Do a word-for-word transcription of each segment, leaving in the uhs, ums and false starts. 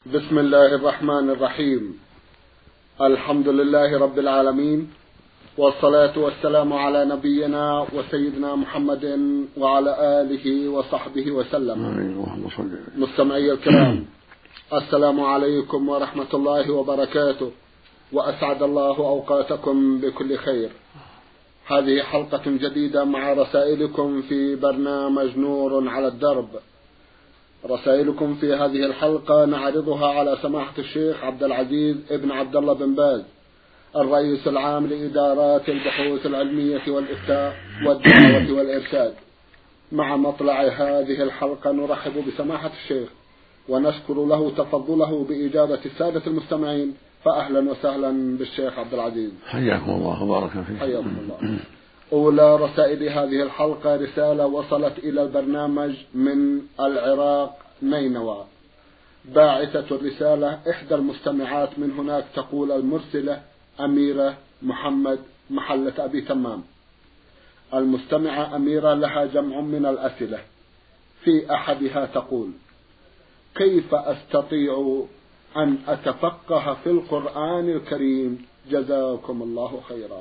بسم الله الرحمن الرحيم. الحمد لله رب العالمين، والصلاة والسلام على نبينا وسيدنا محمد وعلى آله وصحبه وسلم. مستمعي الكرام، السلام عليكم ورحمة الله وبركاته، وأسعد الله أوقاتكم بكل خير. هذه حلقة جديدة مع رسائلكم في برنامج نور على الدرب. رسائلكم في هذه الحلقة نعرضها على سماحة الشيخ عبد العزيز ابن عبد الله بن باز، الرئيس العام لإدارات البحوث العلمية والإفتاء والدعوة والإرشاد. مع مطلع هذه الحلقة نرحب بسماحة الشيخ ونشكر له تفضله بإجابة السادة المستمعين، فأهلا وسهلا بالشيخ عبد العزيز. حياكم الله وبارك فيكم. حياكم الله. أولى رسائل هذه الحلقة رسالة وصلت إلى البرنامج من العراق نينوى. باعثة الرسالة إحدى المستمعات من هناك، تقول المرسلة أميرة محمد محلة أبي تمام. المستمعة أميرة لها جمع من الأسئلة، في أحدها تقول: كيف أستطيع أن أتفقه في القرآن الكريم؟ جزاكم الله خيرا.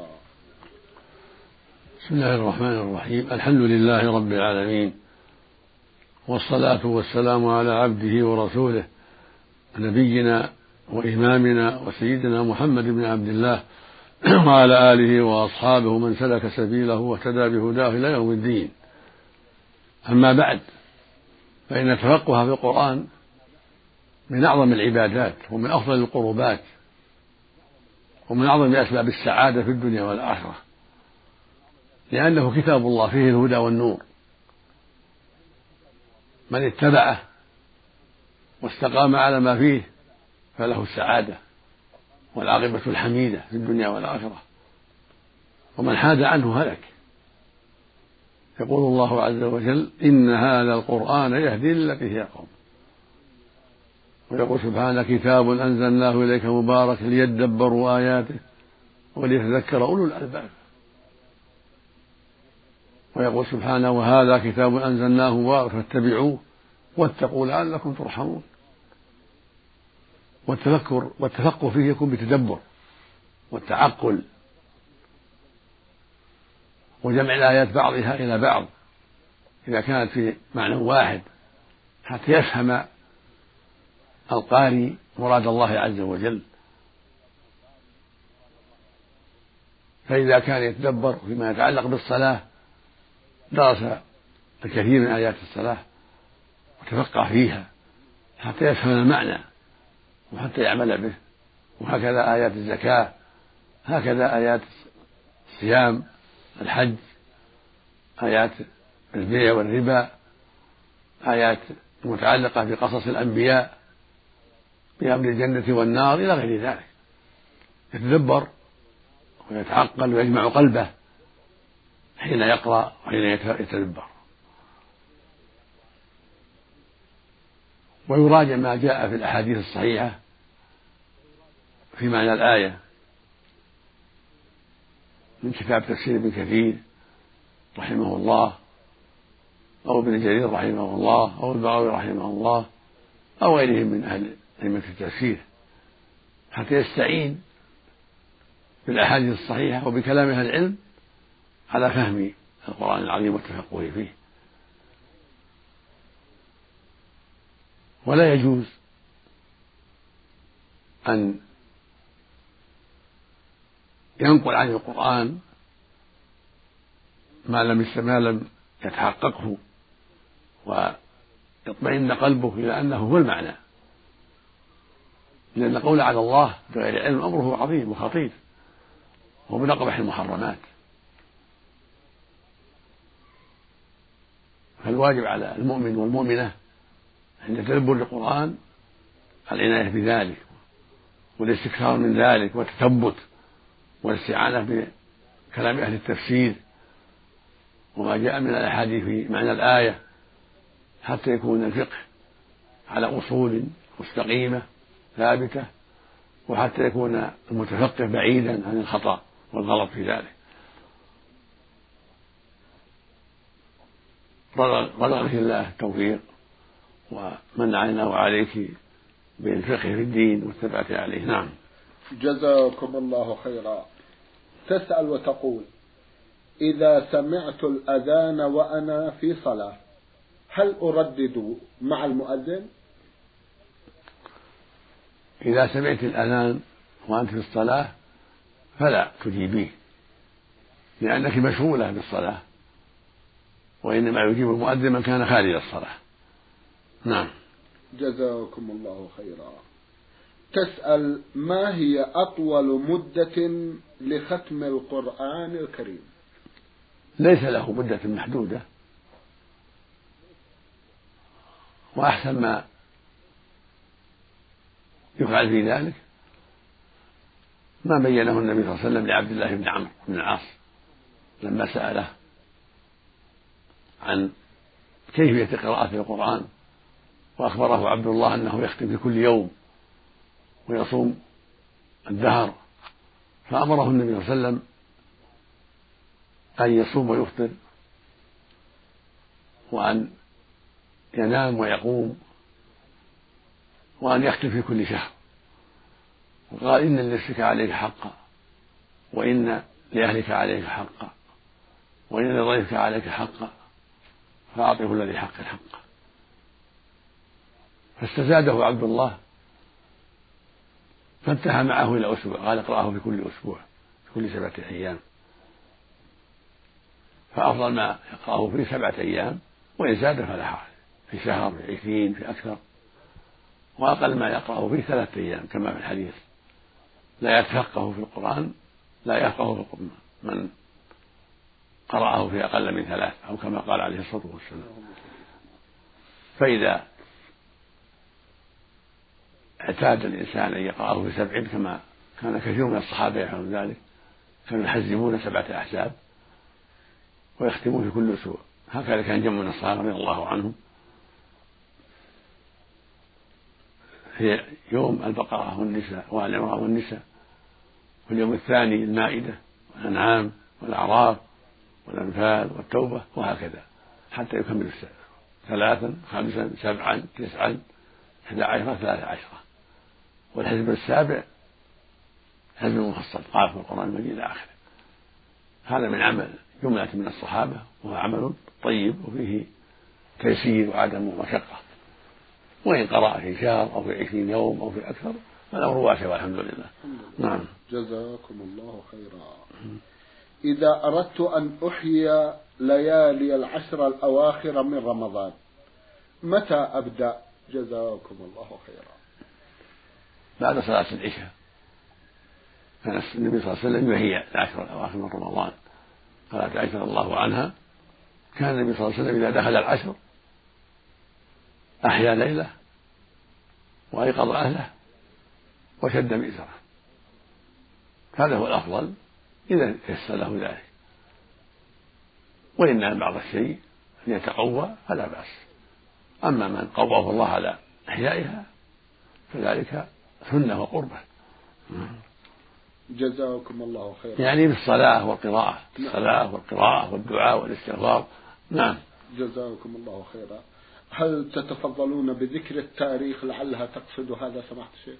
بسم الله الرحمن الرحيم. الحمد لله رب العالمين، والصلاة والسلام على عبده ورسوله نبينا وإمامنا وسيدنا محمد بن عبد الله وعلى آله وأصحابه من سلك سبيله واهتدى بهداه إلى يوم الدين. أما بعد، فإن التفقه في القرآن من أعظم العبادات ومن أفضل القربات ومن أعظم أسباب السعادة في الدنيا والآخرة، لأنه كتاب الله فيه الهدى والنور. من اتبعه واستقام على ما فيه فله السعادة والعاقبة الحميدة في الدنيا والآخرة، ومن حاد عنه هلك. يقول الله عز وجل: إن هذا القرآن يهدي للتي هي أقوم. ويقول سبحانه: كتاب أنزلناه إليك مبارك ليدبروا آياته وليتذكر أولو الألباب. ويقول سبحانه: وهذا كتاب أنزلناه مبارك فاتبعوه واتقوا لعلكم ترحمون. والتفكر والتفقه فيه يكون بتدبر والتعقل وجمع الآيات بعضها إلى بعض إذا كانت في معنى واحد، حتى يفهم القارئ مراد الله عز وجل. فإذا كان يتدبر فيما يتعلق بالصلاة درس الكثير من آيات الصلاة وتفقه فيها حتى يفهم المعنى وحتى يعمل به. وهكذا آيات الزكاة، هكذا آيات الصيام، الحج، آيات البيع والربا، آيات متعلقة بقصص الأنبياء بأمر الجنة والنار إلى غير ذلك. يتدبر ويتعقل ويجمع قلبه حين يقرأ وحين يتدبر، ويراجع ما جاء في الأحاديث الصحيحة في معنى الآية من كتاب تفسير ابن كثير رحمه الله، أو ابن جرير رحمه الله، أو البغوي رحمه الله، أو غيرهم من أهل أئمة التفسير، حتى يستعين بالأحاديث الصحيحة وبكلام أهل العلم على فهم القرآن العظيم والتفقه فيه. ولا يجوز أن ينقل عن القرآن ما لم ما لم يتحققه ويطمئن قلبه إلى أنه هو المعنى، لأن القول على الله بغير علم أمره عظيم وخطير ومن أقبح المحرمات. فالواجب على المؤمن والمؤمنة عند تدبر القرآن العناية بذلك والاستكثار من ذلك والتثبت والاستعانة بكلام أهل التفسير وما جاء من الأحاديث في معنى الآية، حتى يكون الفقه على أصول مستقيمة ثابتة، وحتى يكون المتفقه بعيدا عن الخطأ والغلط في ذلك. رزقك الله التوفيق ومن علينا وعليك بالفقه في الدين والثبات عليه. نعم. جزاكم الله خيرا. تسأل وتقول: إذا سمعت الأذان وأنا في صلاة هل أردد مع المؤذن؟ إذا سمعت الأذان وأنت في الصلاة فلا تجيبيه، لأنك مشغولة بالصلاة، وإنما يجيب المؤذن من كان خارج الصلاة. نعم. جزاكم الله خيرا. تسأل: ما هي أطول مدة لختم القرآن الكريم؟ ليس له مدة محدودة، وأحسن ما يفعل في ذلك ما بينه النبي صلى الله عليه وسلم لعبد الله بن عمرو بن العاص لما سأله عن كيفية قراءة القرآن، وأخبره عبد الله أنه يختم في كل يوم ويصوم الدهر، فأمره النبي صلى الله عليه وسلم أن يصوم ويفطر، وأن ينام ويقوم، وأن يختم في كل شهر. وقال: إن لنفسك عليك حقا، وإن لأهلك عليك حقا، وإن لضيفك عليك حقا، فأعطه الذي حق حقه. فاستزاده عبد الله فانتهى معه إلى أسبوع، قال: اقرأه في كل أسبوع في كل سبعة أيام. فأفضل ما يقرأه في سبعة أيام، وإن زاد فلا حرج، في شهر، في عشرين، في أكثر. وأقل ما يقرأه في ثلاثة أيام كما في الحديث: لا يتفقه في القرآن لا يفقه في القرآن من قرأه في أقل من ثلاث، أو كما قال عليه الصلاة والسلام. فإذا اعتاد الإنسان أن يقرأه في سبع، كما كان كثير من الصحابة يفعلون ذلك، كانوا يحزمون سبعة أحزاب ويختمون في كل أسبوع. هكذا كان جمع من الصحابة رضي الله عنهم. هي يوم البقرة والنساء وآل عمران والنساء، واليوم الثاني المائدة والأنعام والأعراف والأنفال والتوبة، وهكذا حتى يكمل السنة: ثلاثا، خمسا، سبعا، تسعا، إحدى عشرة، ثلاثة عشرة. والحزب السابع حزب مفصل قال في القرآن المجيد إلى آخره. هذا من عمل جملة من الصحابة، وهو عمل طيب وفيه تيسير وعدم مشقة. وإن قرأ في شهر أو في عشرين يوم أو في أكثر فالأمر واسع والحمد لله. نعم. جزاكم الله خيرا. إذا أردت أن أحيي ليالي العشر الأواخر من رمضان متى أبدأ؟ جزاكم الله خيرا. بعد صلاة العشاء كان النبي صلى الله عليه وسلم يحيي العشر الأواخر من رمضان. قالت عائشة رضي الله عنها: كان النبي صلى الله عليه وسلم إذا دخل العشر أحيا ليلة وأيقظ أهله وشد مئزره. هذا هو الأفضل إذا يسر له ذلك، وإن نام بعض الشيء أن يتقوى فلا بأس. أما من قواه الله على إحيائها فذلك سنة وقربة. جزاكم الله خيرا. يعني بالصلاة والقراءة، الصلاة والقراءة والدعاء والاستغفار. نعم. جزاكم الله خيرا. هل تتفضلون بذكر التاريخ لعلها تقصد هذا سماحة الشيخ؟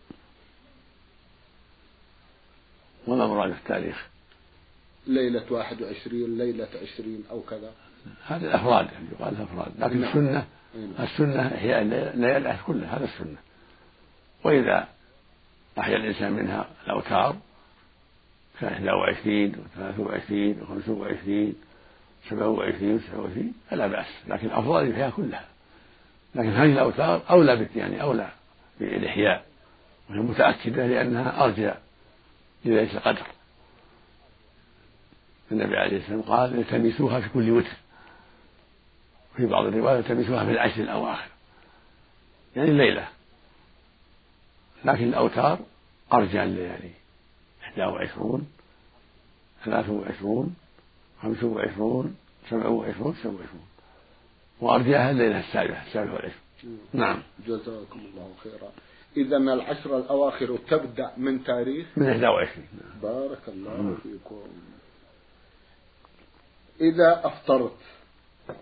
وما مراد التاريخ؟ ليلة واحد وعشرين، ليلة عشرين أو كذا. هذه الأفراد يعني يقال الأفراد، لكن نعم. السنة السنة هي الليالي كلها، هذا السنة. وإذا أحيا الإنسان منها الأوتار كإحدى وعشرين وثلاثة وعشرين وخمسة وعشرين سبعة وعشرين وتسعة وعشرين فلا بأس، لكن الأفضل الإحياء كلها. لكن هذه الأوتار أولى بت يعني أولى بالإحياء، وهي متأكدة لأنها أرجى لليلة القدر. النبي عليه السلام قال: التمسوها في كل وتر، في بعض الروايات التمسوها في العشر الأواخر، يعني الليلة. لكن الأوتار أرجى الليالي: إحدى وعشرون، ثلاثة وعشرون، خمسة وعشرون، سبعة وعشرون، سبعة وعشرون، وأرجاها الليلة السابعة السابعة والعشرون. نعم. جزاكم الله خيرا. إذا العشر الأواخر تبدأ من تاريخ من إحدى وعشرين. بارك الله مم. فيكم. إذا أفطرت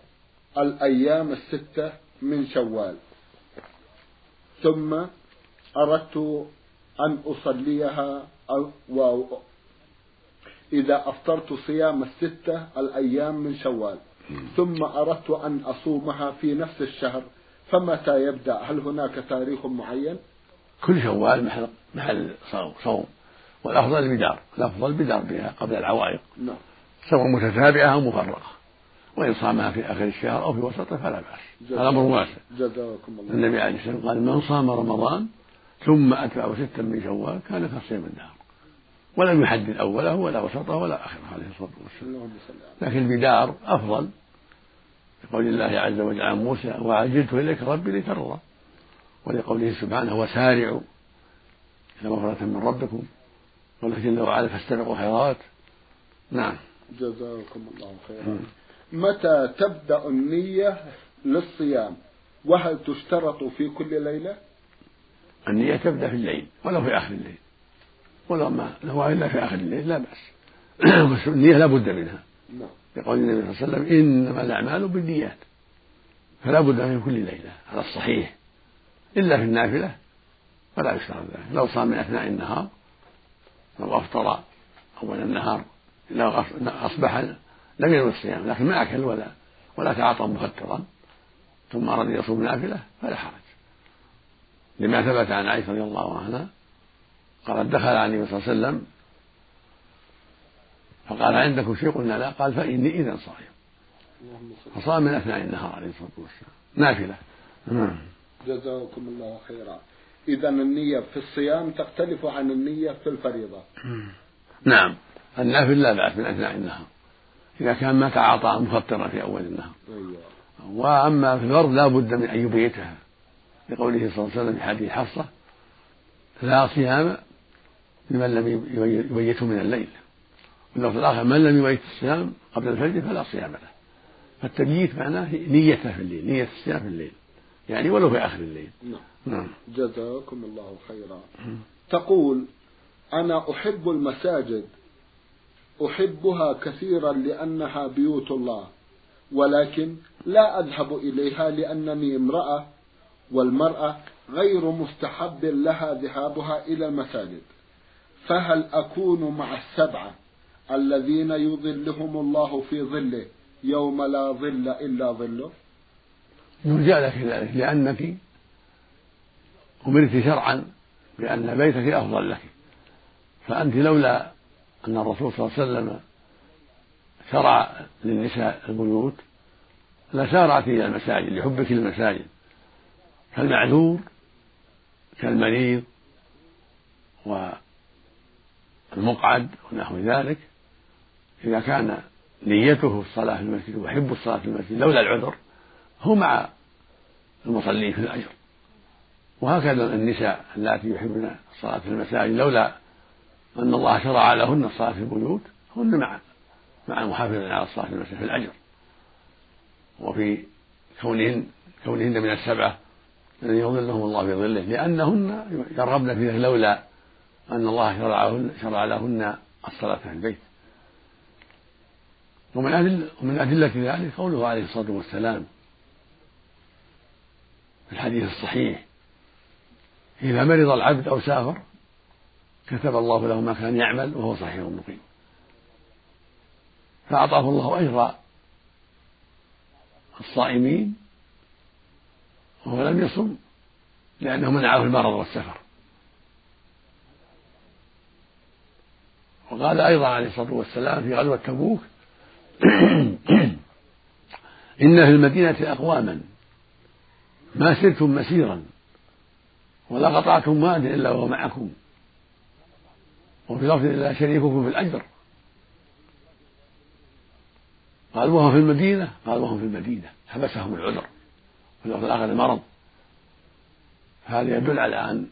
الأيام الستة من شوال ثم أردت أن أصليها أو و... إذا أفطرت صيام الستة الأيام من شوال ثم أردت أن أصومها في نفس الشهر فمتى يبدأ؟ هل هناك تاريخ معين؟ كل شوال محل, محل صوم, صوم والأفضل البدار، الأفضل البدار بها قبل العوائق، نعم، سواء متتابعة أو مفرقة، وإن صامها في آخر الشهر أو في وسطه فلا بأس، هذا أمر واسع. جزاكم الله. النبي عليه الصلاة والسلام قال من صام رمضان ثم أتبعه ستا من شوال كان كصيام الدهر، ولم يحدد أوله ولا وسطه ولا آخره عليه الصلاة والسلام. لكن البدار أفضل لقول الله عز وجل عن موسى وعجلت إليك ربي لترضى، ولقوله سبحانه وسارعوا إلى مغفرة من ربكم ولكن لو عاد فاستبقوا خيرات. نعم. جزاكم الله خيرا. متى تبدأ النية للصيام وهل تشترط في كل ليلة؟ النية تبدأ في الليل ولو في آخر الليل، ولو ما لو إلا في آخر الليل لا بأس. النية لا بد منها، نعم، يقول النبي صلى الله عليه وسلم إنما الأعمال بالنيات، فلا بد من كل ليلة على الصحيح، إلا في النافلة فلا يشترط ذلك. لو صام من أثناء النهار، لو أفطر أول النهار لو أصبح لم ينوي الصيام لكن ما أكل ولا ولا تعاطى مفطرا ثم أراد يصوم نافلة فلا حرج، لما ثبت عن عائشة رضي الله عنها قالت دخل على النبي صلى الله عليه وسلم فقال عندكم شيء؟ قلنا لا. قال فإني إذا صائم، فصام من أثناء النهار عليه الصلاة والسلام نافلة. جزاكم الله خيرا. إذا النية في الصيام تختلف عن النية في الفريضة. نعم، النافل لا بأس من أثناء النهار إذا كان ما تعاطى مفطرا في أول النهار. أيوة. وأما في الفرض لا بد من أن يبيتها، لقوله صلى الله عليه وسلم في حديث حفصة لا صيام لمن لم يبيته من الليل، واللفظ الآخر من لم يبيت الصيام قبل الفجر فلا صيام له. فالتبييت معناه نيته في الليل، نية الصيام في الليل يعني ولو في آخر الليل. نعم. نعم. جزاكم الله خيرا. تقول أنا أحب المساجد، أحبها كثيرا لأنها بيوت الله، ولكن لا أذهب إليها لأنني امرأة، والمرأة غير مستحب لها ذهابها إلى المساجد، فهل أكون مع السبعة الذين يظلهم الله في ظله يوم لا ظل إلا ظله؟ يرجى لك ذلك لأنك أمرت شرعا بأن بيتك أفضل لك، فأنت لولا أن الرسول صلى الله عليه وسلم شرع للنساء البيوت لسارعت إلى المساجد لحبك للمساجد، كالمعذور كالمريض والمقعد ونحو ذلك، إذا كان نيته الصلاة في المسجد ويحب الصلاة في المسجد لولا العذر هو مع المصلين في الأجر. وهكذا النساء اللاتي يحبن الصلاة في المساجد لولا أن الله شرع لهن الصلاة في البيوت هن مع مع المحافظين على الصلاة في المسجد في الأجر، وفي كونهن كونهن من السبعة الذين يظلهم الله في ظله لأنهن يرغبن فيه لولا أن الله شرع شرع لهن الصلاة في البيت. ومن أدل ومن أدلة ذلك قوله عليه الصلاة والسلام في الحديث الصحيح إذا مرض العبد أو سافر كتب الله له ما كان يعمل وهو صحيح مقيم، فأعطاه الله أجر الصائمين وهو لم يصم لأنه منعه المرض والسفر. وقال أيضا عليه الصلاة والسلام في غزوة تبوك إن في المدينة أقواما ما سرتم مسيرا ولا قطعتم واد إلا وهو معكم، وفي لفظ إلا شريككم في الأجر. قال وهم في المدينة، قال وهم في المدينة حبسهم العذر، وفي اللفظ الآخر المرض. هذا يدل على أن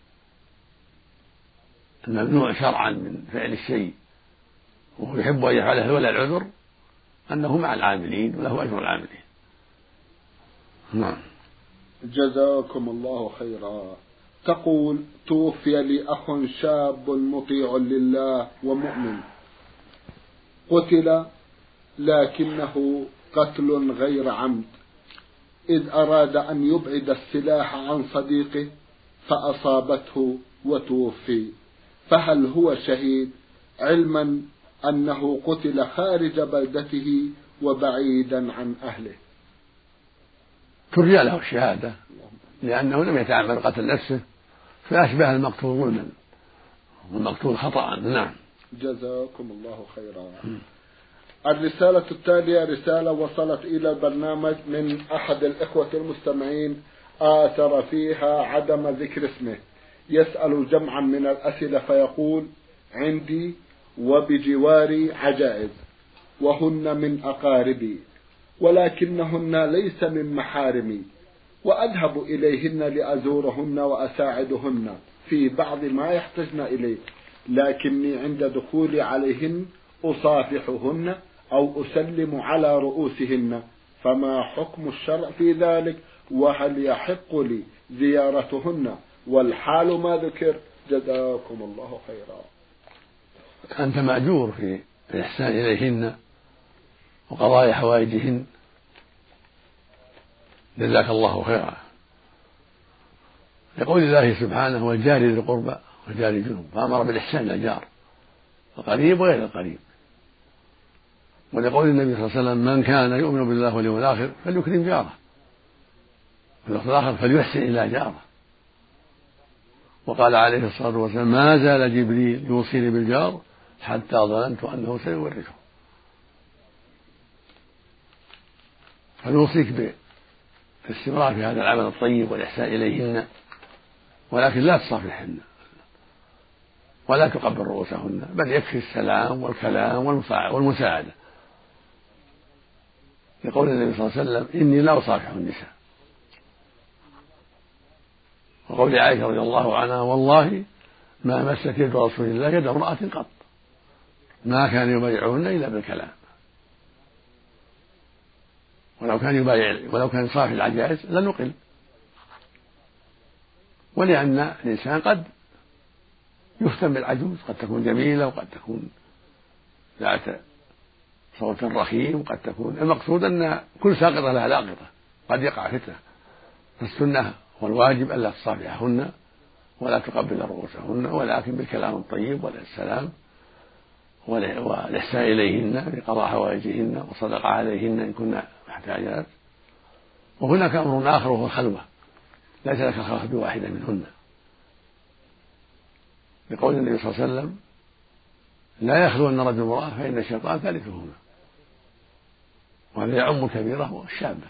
الممنوع شرعا من فعل الشيء وهو يحب أن يفعله لولا العذر أنه مع العاملين وله أجر العاملين. نعم. جزاكم الله خيرا. تقول توفي لي أخ شاب مطيع لله ومؤمن، قتل لكنه قتل غير عمد، إذ أراد أن يبعد السلاح عن صديقه فأصابته وتوفي، فهل هو شهيد علما أنه قتل خارج بلدته وبعيدا عن أهله؟ ترجى له الشهادة لأنه لم يتعمد قتل نفسه، فأشبه المقتول ظلما والمقتول خطأ. نعم. جزاكم الله خيرا. الرسالة التالية رسالة وصلت إلى البرنامج من أحد الإخوة المستمعين آثر فيها عدم ذكر اسمه، يسأل جمعا من الأسئلة فيقول: عندي وبجواري عجائز وهن من أقاربي، ولكنهن ليس من محارمي، وأذهب إليهن لأزورهن وأساعدهن في بعض ما يحتجن إليه، لكني عند دخولي عليهن أصافحهن أو أسلم على رؤوسهن، فما حكم الشرع في ذلك؟ وهل يحق لي زيارتهن والحال ما ذكر؟ جزاكم الله خيرا. أنت مأجور في الإحسان إليهن وقضاء حوائجهن، جزاك الله خيرا، لقول الله سبحانه: والجار ذي القربى والجار الجنوب، فأمر بالإحسان إلى الجار القريب وغير القريب. ولقول النبي صلى الله عليه وسلم: من كان يؤمن بالله واليوم الآخر فليكرم جاره، واللفظ الآخر فليحسن إلى جاره. وقال عليه الصلاة والسلام: ما زال جبريل يوصيني بالجار حتى ظننت أنه سيورثه. فنوصيك بالاستمرار في هذا العمل الطيب والإحسان إليهن، ولكن لا تصافحهن ولا تقبل رؤوسهن، بل يكفي السلام والكلام والمساعدة، يقول النبي صلى الله عليه وسلم: إني لا أصافح النساء. وقول عائشة رضي الله عنها: والله ما مست يد رسول الله يد امرأة قط، ما كان يبايعهن إلا بالكلام. ولو كان يبايع ولو كان صافح العجائز لنقل، ولأن الإنسان قد يفتن بالعجوز، قد تكون جميلة وقد تكون ذات صوت رخيم وقد تكون، المقصود أن كل ساقطة لها لاقطة، قد يقع فتنة. فالسنة والواجب ألا تصافحهن ولا تقبل رؤوسهن، ولكن بالكلام الطيب والسلام والإحسان إليهن بقضاء حوائجهن والصدقة عليهن إن كنا محتاجات. وهناك أمر آخر وهو الخلوة، ليس لك الخلوة بواحدة منهن، بقول النبي صلى الله عليه وسلم: لا يخلون رجل امرأة فإن الشيطان ثالثهما. وهذا يعم الكبيرة والشابة،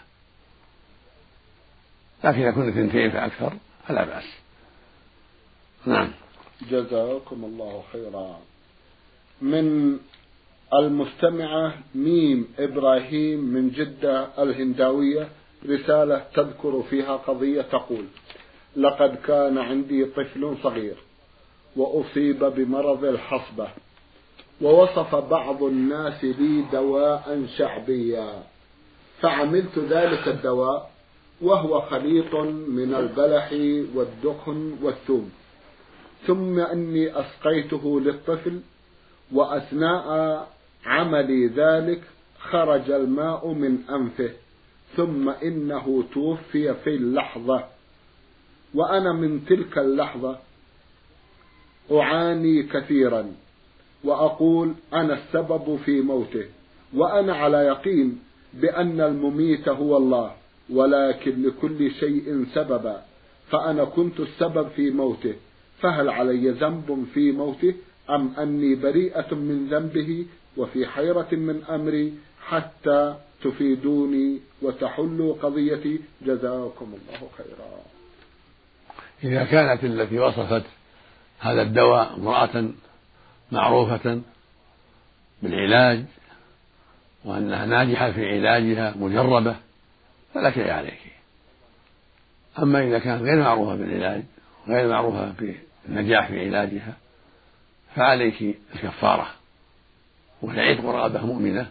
لكن إذا كنت اثنتين فأكثر فلا بأس. نعم. جزاكم الله خيرا. من المستمعة ميم إبراهيم من جدة الهنداوية رسالة تذكر فيها قضية تقول: لقد كان عندي طفل صغير وأصيب بمرض الحصبة، ووصف بعض الناس لي دواء شعبيا، فعملت ذلك الدواء وهو خليط من البلح والدخن والثوم، ثم أني أسقيته للطفل، وأثناء عملي ذلك خرج الماء من أنفه، ثم إنه توفي في اللحظة، وأنا من تلك اللحظة أعاني كثيرا وأقول أنا السبب في موته، وأنا على يقين بأن المميت هو الله، ولكن لكل شيء سببا، فأنا كنت السبب في موته، فهل علي ذنب في موته أم أني بريئة من ذنبه؟ وفي حيرة من أمري، حتى تفيدوني وتحلوا قضيتي، جزاكم الله خيرا. إذا كانت التي وصفت هذا الدواء امرأة معروفة بالعلاج وأنها ناجحة في علاجها مجربة فلا شيء عليك. أما إذا كانت غير معروفة بالعلاج غير معروفة بالنجاح في علاجها فعليك الكفارة والعتق رقبة مؤمنة،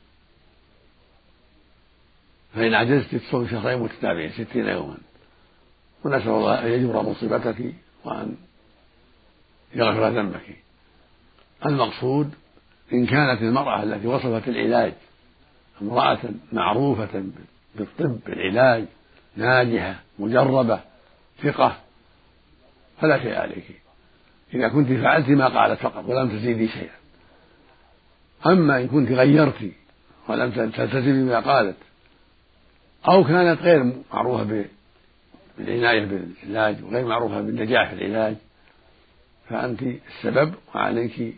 فإن عجزت تصوم شهرين متتابعين ستين يوما، ونسأل الله أن يجبر مصيبتك وأن يغفر ذنبك. المقصود إن كانت المرأة التي وصفت العلاج امرأة معروفة بالطب بالعلاج ناجحة مجربة ثقة فلا شيء عليك إذا كنت فعلت ما قالت فقط ولم تزيدي شيئا. أما إن كنت غيرت ولم تلتزمي بما قالت أو كانت غير معروفة بالعناية بالعلاج وغير معروفة بالنجاح في العلاج فأنت السبب وعليك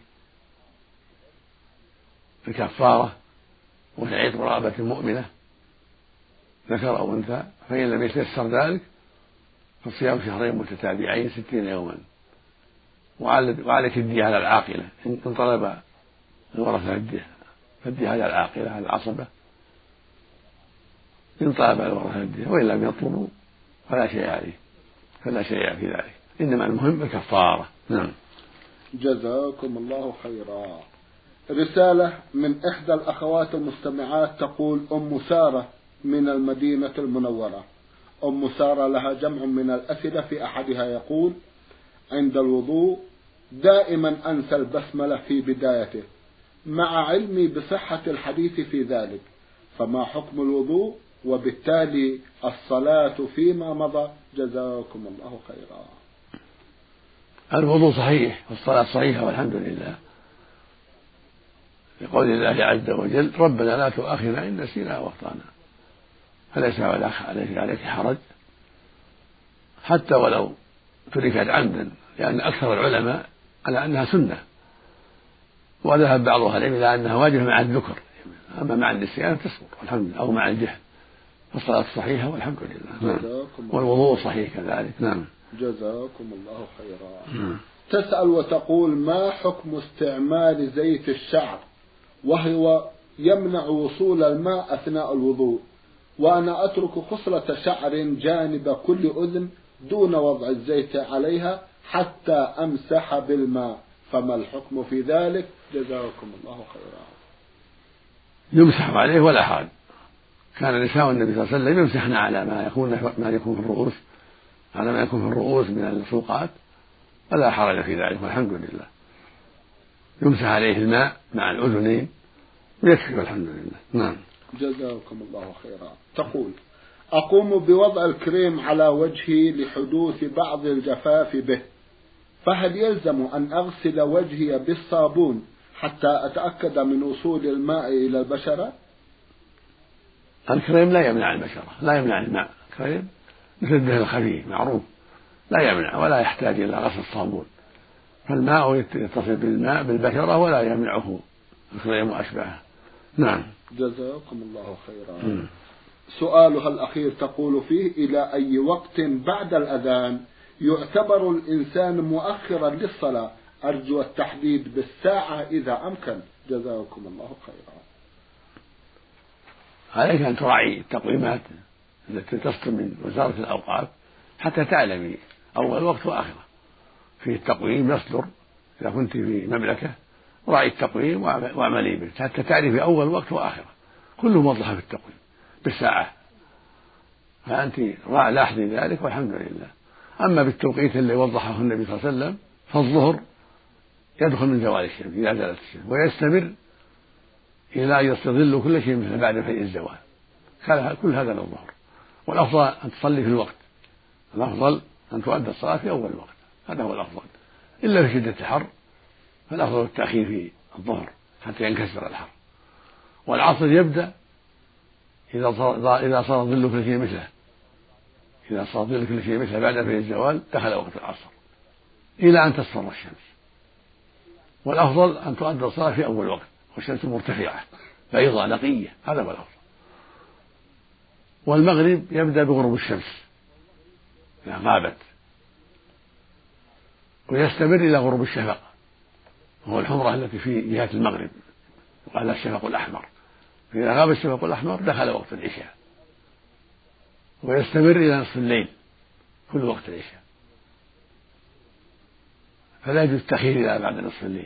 الكفارة وتعيط رغبة مؤمنة ذكر أو أنثى، فإن لم يتيسر ذلك فصيام شهرين متتابعين ستين يوما، وعليك الدية على العاقلة إن طلب الورثة الدية فالدية على العاقلة على العصبة إن طلب الورثة الدية، وإن لم يطلبوا فلا شيء عليه فلا شيء في ذلك، إنما المهم الكفارة. نعم. جزاكم الله خيرا. رسالة من إحدى الأخوات المستمعات تقول: أم سارة من المدينة المنورة. أم سارة لها جمع من الأسئلة، في أحدها يقول: عند الوضوء دائما أنسى البسملة في بدايته مع علمي بصحة الحديث في ذلك، فما حكم الوضوء وبالتالي الصلاة فيما مضى؟ جزاكم الله خيرا. الوضوء صحيح والصلاة صحيحة والحمد لله، لقول الله عز وجل: ربنا لا تؤاخذنا إن نسينا واخطأنا، فليس عليك عليك حرج حتى ولو تركت عمدا، لأن أكثر العلماء على أنها سنة، وذهب بعض أهل العلم إلى أنها واجبة مع الذكر، أما مع النسيان تسقط والحمد لله، أو مع الجهل، فالصلاة صحيحة والحمد لله. نعم. والوضوء صحيح كذلك. نعم. جزاكم الله خيرا. نعم. تسأل وتقول: ما حكم استعمال زيت الشعر وهو يمنع وصول الماء أثناء الوضوء، وأنا أترك خصلة شعر جانب كل أذن دون وضع الزيت عليها حتى أمسح بالماء، فما الحكم في ذلك؟ جزاكم الله خيرا. يمسح عليه ولا حرج، كان نساء النبي صلى الله عليه وسلم يمسحن على ما يكون ما يكون في الرؤوس على ما يكون في الرؤوس من الفوقات، ولا حرج في ذلك والحمد لله. يمسح عليه الماء مع الأذنين ويكفي والحمد لله. نعم. جزاكم الله خيرا. تقول: أقوم بوضع الكريم على وجهي لحدوث بعض الجفاف به، فهل يلزم أن أغسل وجهي بالصابون حتى أتأكد من وصول الماء إلى البشرة؟ الكريم لا يمنع البشرة، لا يمنع الماء، الكريم مثل الدهن الخفيف معروف لا يمنع ولا يحتاج إلى غسل الصابون، فالماء يتصل بالماء بالبشرة ولا يمنعه الكريم وأشباهه. نعم. جزاكم الله خيرا. م. سؤالها الأخير تقول فيه: إلى أي وقت بعد الأذان يعتبر الإنسان مؤخرا للصلاة؟ أرجو التحديد بالساعة إذا أمكن. جزاكم الله خيرا. عليك أن تراعي التقويمات التي تصدر من وزارة الأوقاف حتى تعلمي أول وقت وآخره، في التقويم يصدر إذا كنت في مملكة راعي التقويم واعملي به حتى تعرفي أول وقت وآخره، كله موضح في التقويم بالساعة، فأنت لاحظي ذلك والحمد لله. أما بالتوقيت اللي وضحه النبي صلى الله عليه وسلم فالظهر يدخل من زوال الشمس إذا زالت الشمس ويستمر إلى يستظل كل شيء مثل بعد فيء الزوال، كل هذا للظهر، والأفضل أن تصلي في الوقت، الأفضل أن تؤدى الصلاة في أول الوقت، هذا هو الأفضل، إلا في شدة الحر فالأفضل التأخير في الظهر حتى ينكسر الحر. والعصر يبدأ إذا صار إذا صار ظل كل شيء مثله، إذا صار ظل كل شيء مثله بعد فيء الزوال دخل وقت العصر إلى أن تصفر الشمس، والأفضل أن تؤدى الصلاة في أول وقت والشمس مرتفعة بيضاء نقية، هذا هو الأفضل. والمغرب يبدأ بغروب الشمس إذا غابت ويستمر إلى غروب الشفق، وهو الحمرة التي في جهة المغرب وقال الشفق الأحمر، فإذا غاب الشفق الأحمر دخل وقت العشاء ويستمر إلى نصف الليل كل وقت العشاء، فلا يجوز التأخير إلى بعد نصف الليل.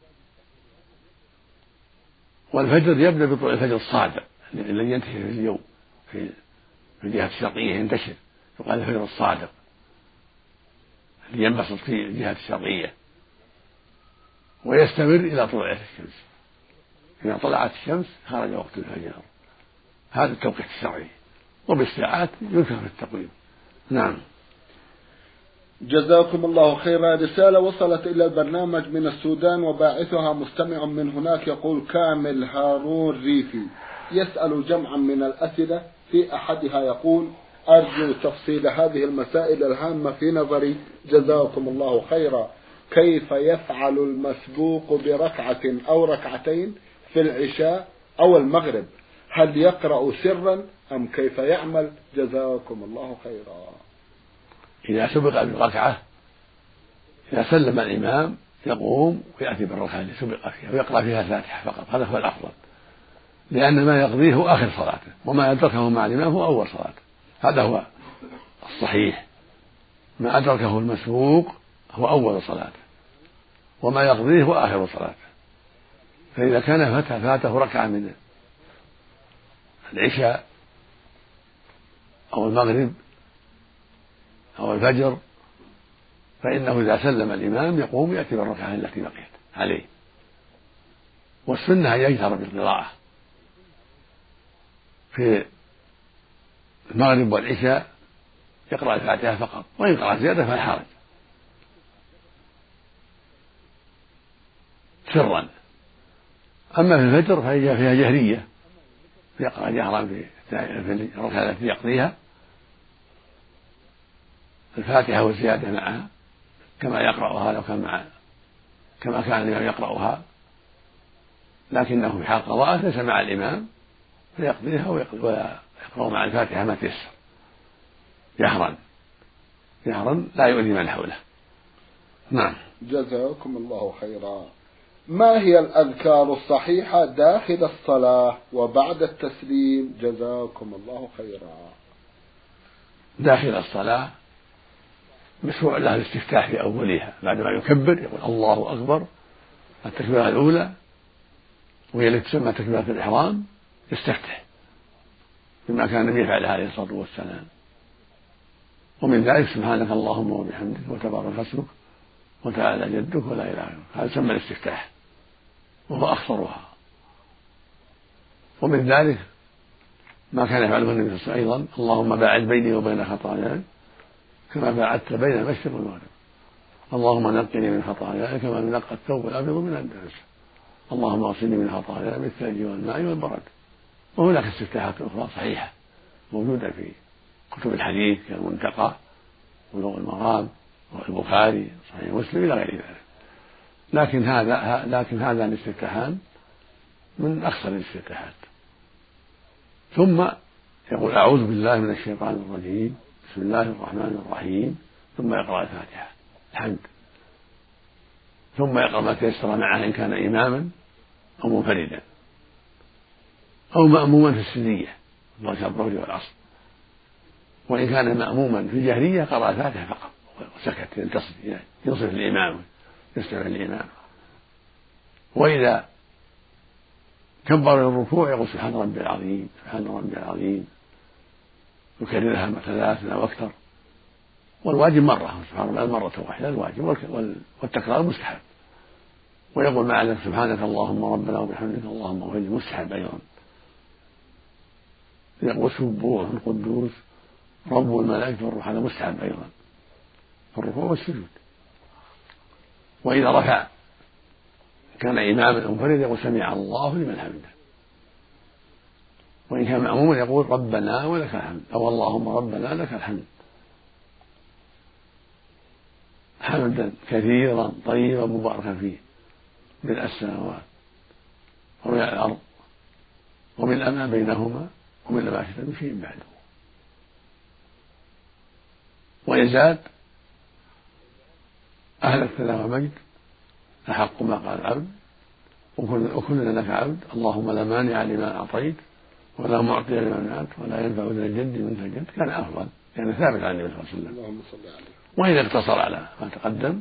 والفجر يبدأ بطلوع الفجر الصادق الذي ينتشر في اليوم في الجهة الشرقية، ينتشر يقال الفجر الصادق الذي ينبسط في الجهة الشرقية ويستمر إلى طلوع الشمس، إذا طلعت الشمس خرج وقت الفجر، هذا التوقيت الشرعي، وبالساعات ينكر في التقويم. نعم. جزاكم الله خيرا. رسالة وصلت إلى البرنامج من السودان وباعثها مستمع من هناك يقول كامل هارون ريفي، يسأل جمعا من الأسئلة، في أحدها يقول: أرجو تفصيل هذه المسائل الهامة في نظري جزاكم الله خيرا. كيف يفعل المسبوق بركعة أو ركعتين في العشاء أو المغرب؟ هل يقرأ سرا أم كيف يعمل؟ جزاكم الله خيرا. إذا سبق بالركعة، إذا سلم الإمام يقوم ويأتي بالركعة التي سبق فيها ويقرأ فيها الفاتحة فقط، هذا هو الأفضل، لأن ما يقضيه هو آخر صلاته، وما أدركه مع الإمام هو أول صلاته، هذا هو الصحيح. ما أدركه المسبوق هو أول صلاته، وما يقضيه هو آخر صلاته. فإذا كان فاته ركعة من العشاء أو المغرب أو الفجر، فإنه إذا سلم الإمام يقوم يأتي بالركعة التي بقيت عليه. والسنة أن يجهر بالقراءة في المغرب والعشاء، يقرأ الفاتحة فقط، وإن قرأ زيادة فلا حرج، سرا. أما في الفجر فهي فيها جهرية، يقرأ جهرا في الركعة التي يقضيها الفاتحة والزيادة معها، كما يقرأها لو كان مع كما كان الإمام يقرأها، لكنه في حال قضاء ليس مع الإمام فيقضيها ويقرأ مع الفاتحة ما تيسر جهرا جهرا لا يؤذي من حوله. نعم. جزاكم الله خيرا. ما هي الأذكار الصحيحة داخل الصلاة وبعد التسليم؟ جزاكم الله خيرا. داخل الصلاة مشروع له الاستفتاح في أولها، بعد ما يكبر يقول الله أكبر التكبيرة الأولى، وهي التي تسمى تكبيرة الإحرام، يستفتح بما كان النبي يفعل عليه الصلاة والسلام. ومن ذلك سبحانك اللهم وبحمدك وتبارك اسمك وتعالى جدك ولا إله غيرك، هذا يسمى الاستفتاح وهو أخصرها. ومن ذلك ما كان يفعله النبي صلى الله عليه وسلم أيضا: اللهم باعد بيني وبين خطاياي كما باعدت بين المشرق والمغرب، اللهم نقني من خطاياي كما ينقى الثوب الأبيض من الدنس، اللهم اغسلني من خطاياي بالثلج والماء والبرد. وهناك استفتاحات أخرى صحيحة موجودة في كتب الحديث كالمنتقى وبلوغ المرام والبخاري صحيح مسلم إلى غير ذلك، لكن هذا لكن هذا الاستفتاحان من أخصر الاستفتاحات. ثم يقول أعوذ بالله من الشيطان الرجيم، بسم الله الرحمن الرحيم، ثم يقرأ الفاتحة الحمد، ثم يقرأ ما تيسر معه إن كان إماما أو منفردا أو مأموما في السرية الله الظهر والعصر، وإن كان مأموما في الجهرية قرأ الفاتحة فقط وسكت ينتصر ينصف الإمام يستمع الإمام. وإذا كبر الركوع يقول سبحان ربي العظيم سبحان ربي العظيم، يكررها ثلاثا أو أكثر، والواجب مرة سبحان الله مرة واحدة الواجب، والتكرار مستحب. ويقول مع ذلك سبحانك اللهم ربنا وبحمدك اللهم اغفر لي، مستحب أيضا. يقول سبوح القدوس رب الملائكة والروح، هذا مستحب أيضا في الركوع والسجود. وإذا رفع كان إماما أو منفردا يقول سمع الله لمن حمده، وإن كان مأموما يقول ربنا ولك الحمد أو اللهم ربنا لك الحمد حمدا كثيرا طيبا مباركا فيه ملء السماوات وملء الأرض وملء ما بينهما وملء ما شئت من شيء بعده. ويزاد أهل الثناء والمجد أحق ما قال العبد وكلنا لك عبد، اللهم لا مانع لما أعطيت ولا معطي لما منعت ولا ينفع ذا الجد منك الجد، كان أفضل، كان ثابت عن النبي صلى الله عليه وسلم. اللهم صل عليه. وإذا اقتصر على ما تقدم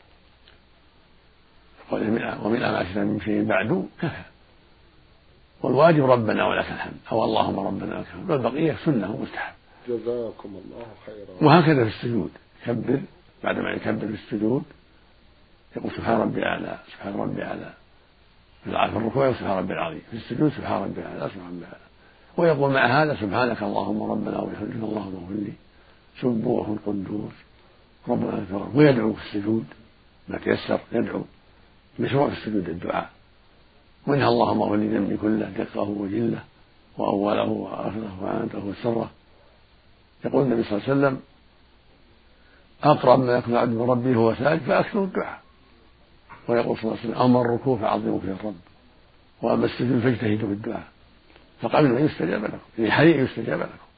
ومن ما شئت من شيء بعد كفى، والواجب ربنا ولك الحمد أو اللهم ربنا لك الحمد، والبقية سنة ومستحب. جزاكم الله خيرا. وهكذا في السجود يكبر، بعدما يكبر في السجود يقول سبحان ربي الأعلى سبحان ربي الأعلى، في الركوع سبحان ربي العظيم، في السجود سبحان ربي الأعلى سبحان ربي الأعلى. ويقول مع هذا سبحانك اللهم ربنا وبحمدك اللهم اغفر لي، سبوح القدوس ربنا أكبر، ويدعو في السجود ما تيسر، يدعو مشروع في السجود الدعاء، وإنها اللهم اغفر لي ذنبي كله دقه وجله وأوله وآخره وعنته وسره. يقول النبي صلى الله عليه وسلم أقرب ما يكون العبد من ربه وهو ساجد فأكثر الدعاء. ويقول صلى الله عليه وسلم أما الركوع فعظموا فيه الرب، وأما السجود فاجتهدوا في الدعاء فقبل ما يستجاب لكم، في حري يستجاب لكم.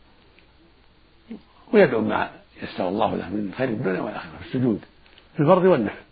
ويدعو ما يسر الله له من خير الدنيا والآخرة في السجود في الفرض والنفل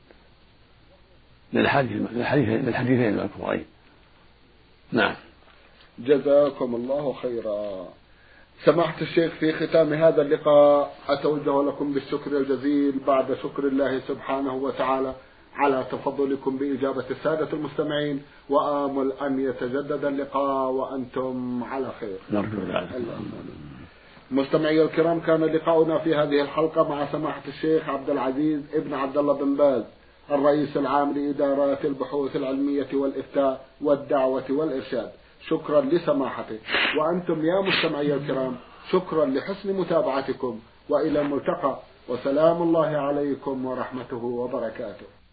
للحديثين المذكورين. نعم. جزاكم الله خيرا. سماحة الشيخ، في ختام هذا اللقاء أتوجه لكم بالشكر الجزيل بعد شكر الله سبحانه وتعالى على تفضلكم بإجابة السادة المستمعين، وآمل أن يتجدد اللقاء وأنتم على خير. نرجو ذلك. مستمعي الكرام، كان لقاؤنا في هذه الحلقة مع سماحة الشيخ عبد العزيز ابن عبد الله بن باز، الرئيس العام لإدارات البحوث العلمية والإفتاء والدعوة والإرشاد. شكرا لسماحته. وأنتم يا مستمعي الكرام شكرا لحسن متابعتكم، وإلى الملتقى، وسلام الله عليكم ورحمته وبركاته.